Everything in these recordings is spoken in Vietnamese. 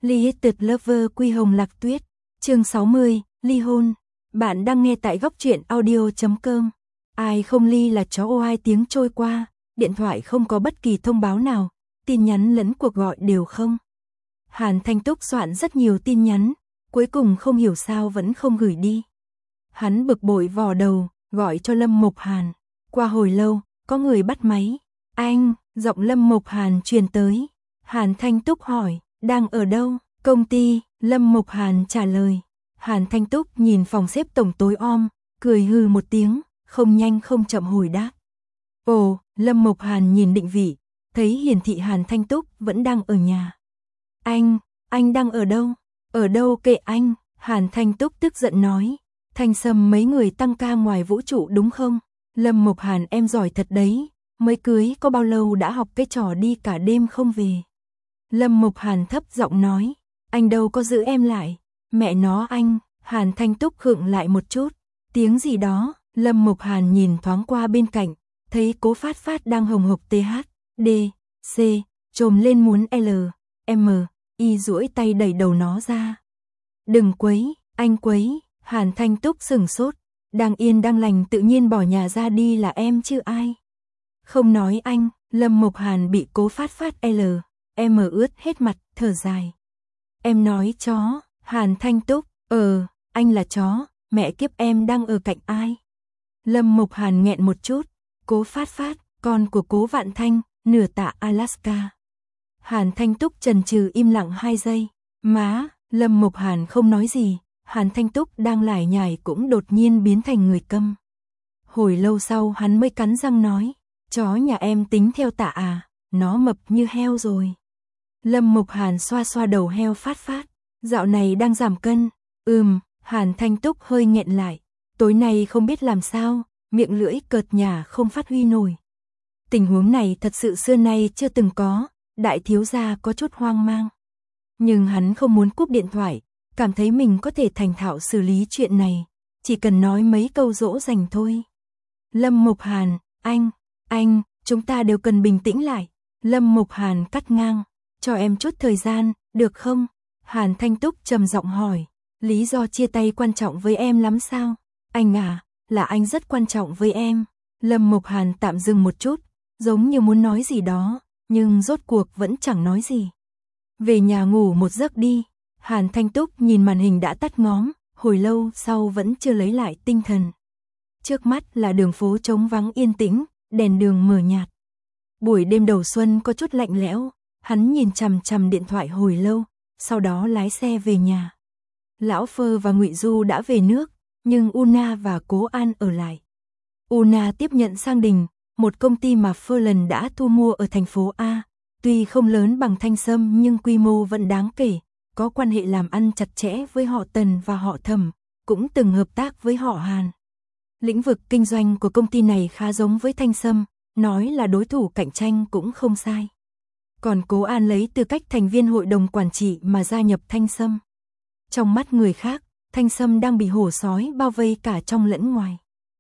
Liated Lover Quy Hồng Lạc Tuyết, chương 60, ly hôn. Bạn đang nghe tại góc truyện audio.com. Ai không ly là chó ô. 2 tiếng trôi qua, điện thoại không có bất kỳ thông báo nào, tin nhắn lẫn cuộc gọi đều không. Hàn Thanh Túc soạn rất nhiều tin nhắn, cuối cùng không hiểu sao vẫn không gửi đi. Hắn bực bội vò đầu, gọi cho Lâm Mộc Hàn. Qua hồi lâu, có người bắt máy. Anh, giọng Lâm Mộc Hàn truyền tới. Hàn Thanh Túc hỏi, đang ở đâu? Công ty, Lâm Mộc Hàn trả lời. Hàn Thanh Túc nhìn phòng xếp tổng tối om, cười hừ một tiếng, không nhanh không chậm hồi đáp. Ồ, Lâm Mộc Hàn nhìn định vị, thấy hiển thị Hàn Thanh Túc vẫn đang ở nhà. Anh đang ở đâu? Ở đâu kệ anh? Hàn Thanh Túc tức giận nói. Thanh Sâm mấy người tăng ca ngoài vũ trụ đúng không? Lâm Mộc Hàn em giỏi thật đấy, mới cưới có bao lâu đã học cái trò đi cả đêm không về. Lâm Mộc Hàn thấp giọng nói, anh đâu có giữ em lại, mẹ nó anh. Hàn Thanh Túc khựng lại một chút, tiếng gì đó. Lâm Mộc Hàn nhìn thoáng qua bên cạnh, thấy Cố Phát Phát đang hồng hộc TH, D, C, trồm lên muốn L, M, Y duỗi tay đẩy đầu nó ra. Đừng quấy, anh quấy. Hàn Thanh Túc sửng sốt, đang yên đang lành tự nhiên bỏ nhà ra đi là em chứ ai. Không nói anh. Lâm Mộc Hàn bị Cố Phát Phát L, M ướt hết mặt, thở dài. Em nói chó. Hàn Thanh Túc, anh là chó, mẹ kiếp em đang ở cạnh ai? Lâm Mộc Hàn nghẹn một chút. Cố Phát Phát, con của Cố Vạn Thanh, nửa tạ Alaska. Hàn Thanh Túc chần chừ im lặng 2 giây. Má. Lâm Mộc Hàn không nói gì. Hàn Thanh Túc đang lải nhải cũng đột nhiên biến thành người câm. Hồi lâu sau hắn mới cắn răng nói, chó nhà em tính theo tạ à, nó mập như heo rồi. Lâm Mộc Hàn xoa xoa đầu heo Phát Phát, dạo này đang giảm cân. Hàn Thanh Túc hơi nghẹn lại, tối nay không biết làm sao, miệng lưỡi cợt nhả không phát huy nổi. Tình huống này thật sự xưa nay chưa từng có, đại thiếu gia có chút hoang mang. Nhưng hắn không muốn cúp điện thoại, cảm thấy mình có thể thành thạo xử lý chuyện này, chỉ cần nói mấy câu dỗ dành thôi. Lâm Mộc Hàn, anh, chúng ta đều cần bình tĩnh lại. Lâm Mộc Hàn cắt ngang, cho em chút thời gian, được không? Hàn Thanh Túc trầm giọng hỏi, lý do chia tay quan trọng với em lắm sao? Anh à, là anh rất quan trọng với em. Lâm Mộc Hàn tạm dừng một chút, giống như muốn nói gì đó, nhưng rốt cuộc vẫn chẳng nói gì. Về nhà ngủ một giấc đi. Hàn Thanh Túc nhìn màn hình đã tắt ngóm, hồi lâu sau vẫn chưa lấy lại tinh thần. Trước mắt là đường phố trống vắng yên tĩnh, đèn đường mờ nhạt. Buổi đêm đầu xuân có chút lạnh lẽo, hắn nhìn chằm chằm điện thoại hồi lâu, sau đó lái xe về nhà. Lão Phơ và Ngụy Du đã về nước, nhưng Una và Cố An ở lại. Una tiếp nhận Sang Đình, một công ty mà Phơ lần đã thu mua ở thành phố A, tuy không lớn bằng Thanh Sâm nhưng quy mô vẫn đáng kể. Có quan hệ làm ăn chặt chẽ với họ Tần và họ Thẩm, cũng từng hợp tác với họ Hàn. Lĩnh vực kinh doanh của công ty này khá giống với Thanh Sâm, nói là đối thủ cạnh tranh cũng không sai. Còn Cố An lấy tư cách thành viên hội đồng quản trị mà gia nhập Thanh Sâm. Trong mắt người khác, Thanh Sâm đang bị hổ sói bao vây cả trong lẫn ngoài.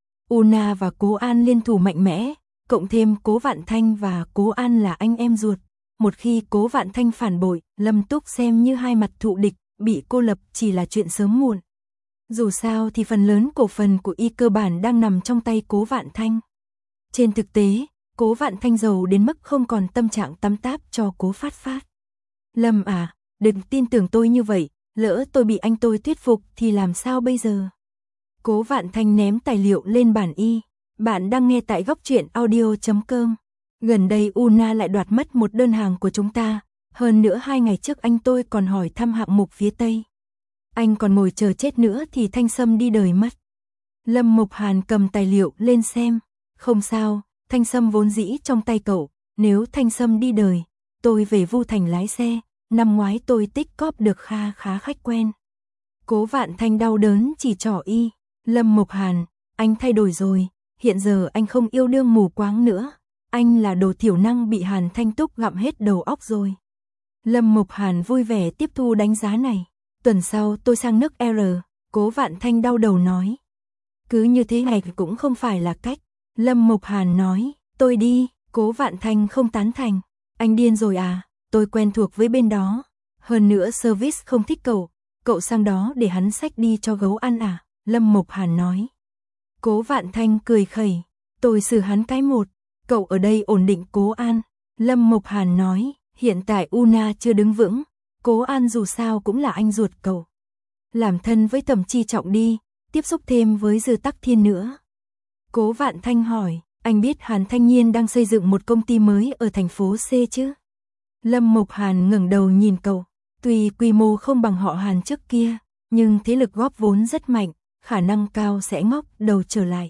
Una và Cố An liên thủ mạnh mẽ, cộng thêm Cố Vạn Thanh và Cố An là anh em ruột. Một khi Cố Vạn Thanh phản bội, Lâm Túc xem như hai mặt thù địch, bị cô lập chỉ là chuyện sớm muộn. Dù sao thì phần lớn cổ phần của y cơ bản đang nằm trong tay Cố Vạn Thanh. Trên thực tế, Cố Vạn Thanh giàu đến mức không còn tâm trạng tắm táp cho Cố Phát Phát. Lâm à, đừng tin tưởng tôi như vậy, lỡ tôi bị anh tôi thuyết phục thì làm sao bây giờ? Cố Vạn Thanh ném tài liệu lên bàn y. Bạn đang nghe tại góc truyện audio.com. Gần đây Una lại đoạt mất một đơn hàng của chúng ta, hơn nữa 2 ngày trước anh tôi còn hỏi thăm hạng mục phía Tây. Anh còn ngồi chờ chết nữa thì Thanh Sâm đi đời mất. Lâm Mộc Hàn cầm tài liệu lên xem, không sao, Thanh Sâm vốn dĩ trong tay cậu, nếu Thanh Sâm đi đời, tôi về Vu Thành lái xe, năm ngoái tôi tích cóp được khá khách quen. Cố Vạn Thanh đau đớn chỉ trỏ y, Lâm Mộc Hàn, anh thay đổi rồi, hiện giờ anh không yêu đương mù quáng nữa. Anh là đồ thiểu năng bị Hàn Thanh Túc gặm hết đầu óc rồi. Lâm Mộc Hàn vui vẻ tiếp thu đánh giá này. Tuần sau tôi sang nước R, Cố Vạn Thanh đau đầu nói. Cứ như thế này cũng không phải là cách. Lâm Mộc Hàn nói, tôi đi. Cố Vạn Thanh không tán thành. Anh điên rồi à, tôi quen thuộc với bên đó. Hơn nữa service không thích cậu sang đó để hắn xách đi cho gấu ăn à? Lâm Mộc Hàn nói. Cố Vạn Thanh cười khẩy, tôi xử hắn cái một, cậu ở đây ổn định Cố An. Lâm Mộc Hàn nói, hiện tại Una chưa đứng vững, Cố An dù sao cũng là anh ruột cậu. Làm thân với Thẩm Chi Trọng đi, tiếp xúc thêm với Dư Tắc Thiên nữa. Cố Vạn Thanh hỏi, anh biết Hàn Thanh Nhiên đang xây dựng một công ty mới ở thành phố C chứ? Lâm Mộc Hàn ngẩng đầu nhìn cậu, tuy quy mô không bằng họ Hàn trước kia, nhưng thế lực góp vốn rất mạnh, khả năng cao sẽ ngóc đầu trở lại.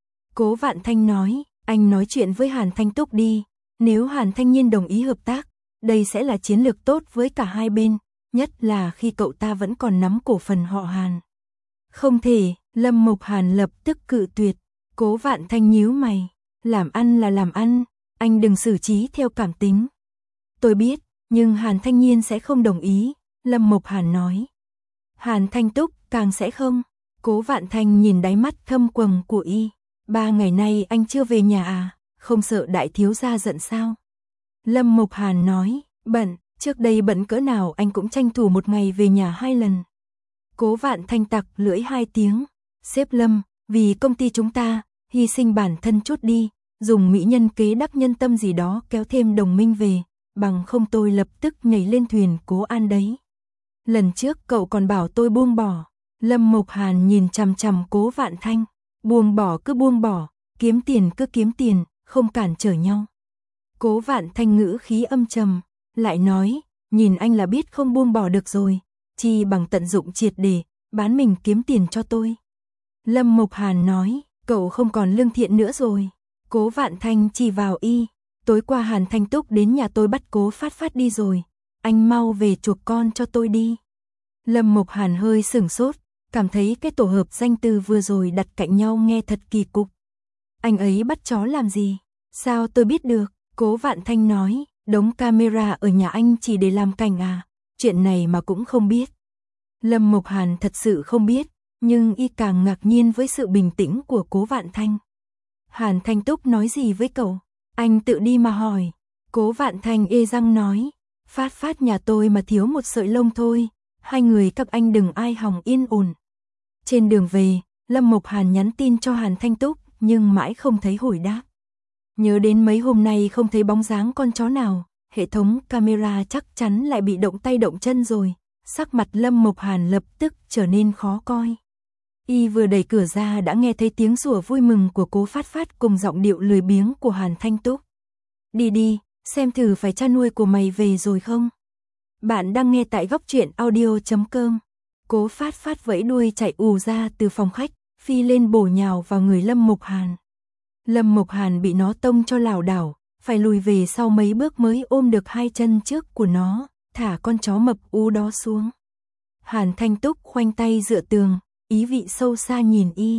Cố Vạn Thanh nói, anh nói chuyện với Hàn Thanh Túc đi, nếu Hàn Thanh Nhiên đồng ý hợp tác, đây sẽ là chiến lược tốt với cả hai bên, nhất là khi cậu ta vẫn còn nắm cổ phần họ Hàn. Không thể, Lâm Mộc Hàn lập tức cự tuyệt. Cố Vạn Thanh nhíu mày, làm ăn là làm ăn, anh đừng xử trí theo cảm tính. Tôi biết, nhưng Hàn Thanh Nhiên sẽ không đồng ý, Lâm Mộc Hàn nói. Hàn Thanh Túc càng sẽ không. Cố Vạn Thanh nhìn đáy mắt thâm quầng của y. 3 ngày nay anh chưa về nhà à, không sợ đại thiếu gia giận sao? Lâm Mộc Hàn nói, bận, trước đây bận cỡ nào anh cũng tranh thủ một ngày về nhà 2 lần. Cố Vạn Thanh tặc lưỡi 2 tiếng, sếp Lâm, vì công ty chúng ta, hy sinh bản thân chút đi, dùng mỹ nhân kế đắc nhân tâm gì đó kéo thêm đồng minh về, bằng không tôi lập tức nhảy lên thuyền Cố An đấy. Lần trước cậu còn bảo tôi buông bỏ. Lâm Mộc Hàn nhìn chằm chằm Cố Vạn Thanh, buông bỏ cứ buông bỏ, kiếm tiền cứ kiếm tiền, không cản trở nhau. Cố Vạn Thanh ngữ khí âm trầm, lại nói, nhìn anh là biết không buông bỏ được rồi, chi bằng tận dụng triệt để, bán mình kiếm tiền cho tôi. Lâm Mộc Hàn nói, cậu không còn lương thiện nữa rồi. Cố Vạn Thanh chỉ vào y, tối qua Hàn Thanh Túc đến nhà tôi bắt Cố Phát Phát đi rồi, anh mau về chuộc con cho tôi đi. Lâm Mộc Hàn hơi sửng sốt, cảm thấy cái tổ hợp danh từ vừa rồi đặt cạnh nhau nghe thật kỳ cục. Anh ấy bắt chó làm gì? Sao tôi biết được? Cố Vạn Thanh nói, đống camera ở nhà anh chỉ để làm cảnh à? Chuyện này mà cũng không biết. Lâm Mộc Hàn thật sự không biết, nhưng y càng ngạc nhiên với sự bình tĩnh của Cố Vạn Thanh. Hàn Thanh Túc nói gì với cậu? Anh tự đi mà hỏi. Cố Vạn Thanh ê răng nói, Phát Phát nhà tôi mà thiếu một sợi lông thôi, hai người các anh đừng ai hòng yên ổn. Trên đường về, Lâm Mộc Hàn nhắn tin cho Hàn Thanh Túc, nhưng mãi không thấy hồi đáp. Nhớ đến mấy hôm nay không thấy bóng dáng con chó nào, hệ thống camera chắc chắn lại bị động tay động chân rồi, sắc mặt Lâm Mộc Hàn lập tức trở nên khó coi. Y vừa đẩy cửa ra đã nghe thấy tiếng sủa vui mừng của Cố Phát Phát cùng giọng điệu lười biếng của Hàn Thanh Túc. Đi đi, xem thử phải cha nuôi của mày về rồi không? Bạn đang nghe tại góc truyện audio.com. Cố Phát Phát vẫy đuôi chạy ù ra từ phòng khách, phi lên bổ nhào vào người Lâm Mộc Hàn. Lâm Mộc Hàn bị nó tông cho lảo đảo, phải lùi về sau mấy bước mới ôm được 2 chân trước của nó, thả con chó mập ú đó xuống. Hàn Thanh Túc khoanh tay dựa tường, ý vị sâu xa nhìn y.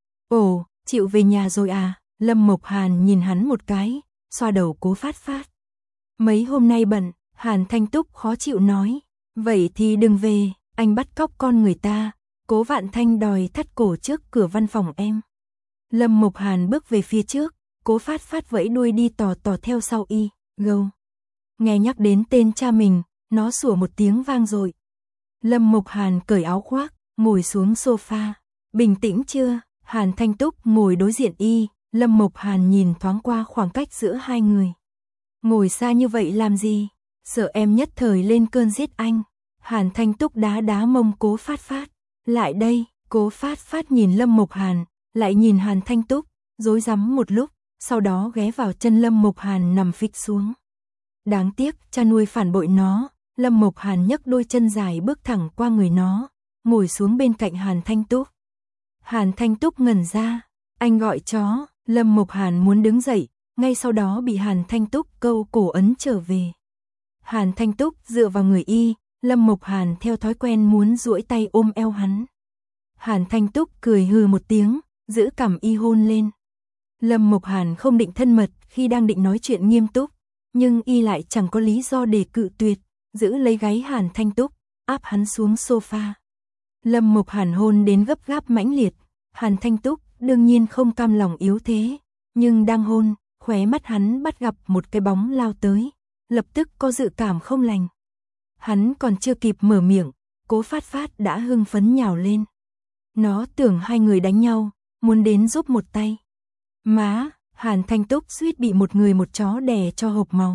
Ồ, chịu về nhà rồi à? Lâm Mộc Hàn nhìn hắn một cái, xoa đầu Cố Phát Phát. Mấy hôm nay bận, Hàn Thanh Túc khó chịu nói. Vậy thì đừng về, anh bắt cóc con người ta. Cố Vạn Thanh đòi thắt cổ trước cửa văn phòng em. Lâm Mộc Hàn bước về phía trước, Cố Phát Phát vẫy đuôi đi tò tò theo sau y. Gâu. Nghe nhắc đến tên cha mình, nó sủa một tiếng vang dội. Lâm Mộc Hàn cởi áo khoác, ngồi xuống sofa. Bình tĩnh chưa? Hàn Thanh Túc ngồi đối diện y, Lâm Mộc Hàn nhìn thoáng qua khoảng cách giữa hai người. Ngồi xa như vậy làm gì? Sợ em nhất thời lên cơn giết anh. Hàn Thanh Túc đá đá mông Cố Phát Phát. Lại đây, Cố Phát Phát nhìn Lâm Mộc Hàn, lại nhìn Hàn Thanh Túc, rối rắm một lúc, sau đó ghé vào chân Lâm Mộc Hàn nằm phịch xuống. Đáng tiếc, cha nuôi phản bội nó. Lâm Mộc Hàn nhấc đôi chân dài bước thẳng qua người nó, ngồi xuống bên cạnh Hàn Thanh Túc. Hàn Thanh Túc ngẩn ra, anh gọi chó. Lâm Mộc Hàn muốn đứng dậy, ngay sau đó bị Hàn Thanh Túc câu cổ ấn trở về. Hàn Thanh Túc dựa vào người y, Lâm Mộc Hàn theo thói quen muốn duỗi tay ôm eo hắn. Hàn Thanh Túc cười hừ một tiếng, giữ cằm y hôn lên. Lâm Mộc Hàn không định thân mật khi đang định nói chuyện nghiêm túc, nhưng y lại chẳng có lý do để cự tuyệt, giữ lấy gáy Hàn Thanh Túc, áp hắn xuống sofa. Lâm Mộc Hàn hôn đến gấp gáp mãnh liệt, Hàn Thanh Túc đương nhiên không cam lòng yếu thế, nhưng đang hôn, khóe mắt hắn bắt gặp một cái bóng lao tới, lập tức có dự cảm không lành. Hắn còn chưa kịp mở miệng, Cố Phát Phát đã hưng phấn nhào lên. Nó tưởng hai người đánh nhau, muốn đến giúp một tay. Má, Hàn Thanh Túc suýt bị một người một chó đè cho hộc máu.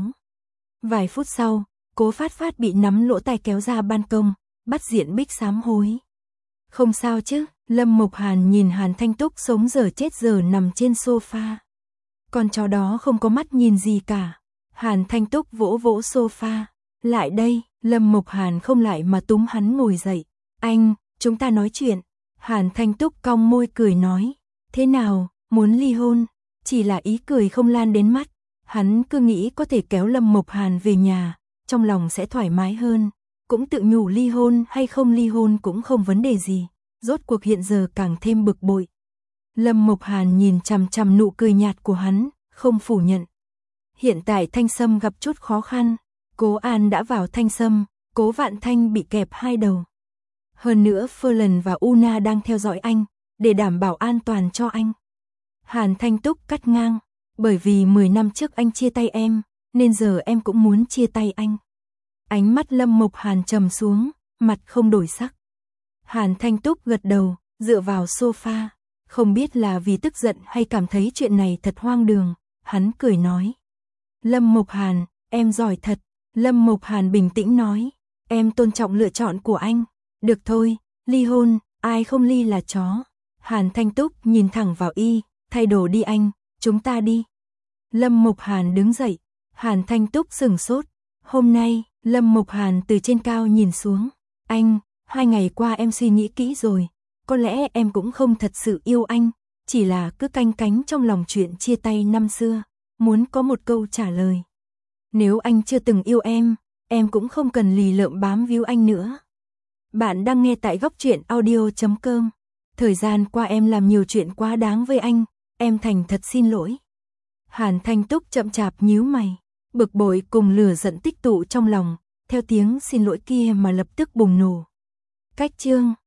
Vài phút sau, Cố Phát Phát bị nắm lỗ tai kéo ra ban công, bắt diện Bích sám hối. Không sao chứ, Lâm Mộc Hàn nhìn Hàn Thanh Túc sống giờ chết giờ nằm trên sofa. Con chó đó không có mắt nhìn gì cả. Hàn Thanh Túc vỗ vỗ sofa. Lại đây, Lâm Mộc Hàn không lại mà túm hắn ngồi dậy. Anh, chúng ta nói chuyện. Hàn Thanh Túc cong môi cười nói. Thế nào, muốn ly hôn? Chỉ là ý cười không lan đến mắt. Hắn cứ nghĩ có thể kéo Lâm Mộc Hàn về nhà, trong lòng sẽ thoải mái hơn. Cũng tự nhủ ly hôn hay không ly hôn cũng không vấn đề gì. Rốt cuộc hiện giờ càng thêm bực bội. Lâm Mộc Hàn nhìn chằm chằm nụ cười nhạt của hắn, không phủ nhận. Hiện tại Thanh Sâm gặp chút khó khăn. Cố An đã vào Thanh Sâm, Cố Vạn Thanh bị kẹp hai đầu. Hơn nữa Ferland và Una đang theo dõi anh, để đảm bảo an toàn cho anh. Hàn Thanh Túc cắt ngang, bởi vì 10 năm trước anh chia tay em, nên giờ em cũng muốn chia tay anh. Ánh mắt Lâm Mộc Hàn trầm xuống, mặt không đổi sắc. Hàn Thanh Túc gật đầu, dựa vào sofa, không biết là vì tức giận hay cảm thấy chuyện này thật hoang đường, hắn cười nói. Lâm Mộc Hàn, em giỏi thật. Lâm Mộc Hàn bình tĩnh nói, em tôn trọng lựa chọn của anh. Được thôi, ly hôn, ai không ly là chó. Hàn Thanh Túc nhìn thẳng vào y, thay đồ đi anh, chúng ta đi. Lâm Mộc Hàn đứng dậy, Hàn Thanh Túc sửng sốt. Hôm nay, Lâm Mộc Hàn từ trên cao nhìn xuống. Anh, 2 ngày qua em suy nghĩ kỹ rồi, có lẽ em cũng không thật sự yêu anh, chỉ là cứ canh cánh trong lòng chuyện chia tay năm xưa, muốn có một câu trả lời. Nếu anh chưa từng yêu em cũng không cần lì lợm bám víu anh nữa. Bạn đang nghe tại Góc Truyện Audio.com. Thời gian qua em làm nhiều chuyện quá đáng với anh, em thành thật xin lỗi. Hàn Thanh Túc chậm chạp nhíu mày, bực bội cùng lửa giận tích tụ trong lòng, theo tiếng xin lỗi kia mà lập tức bùng nổ. Cách chương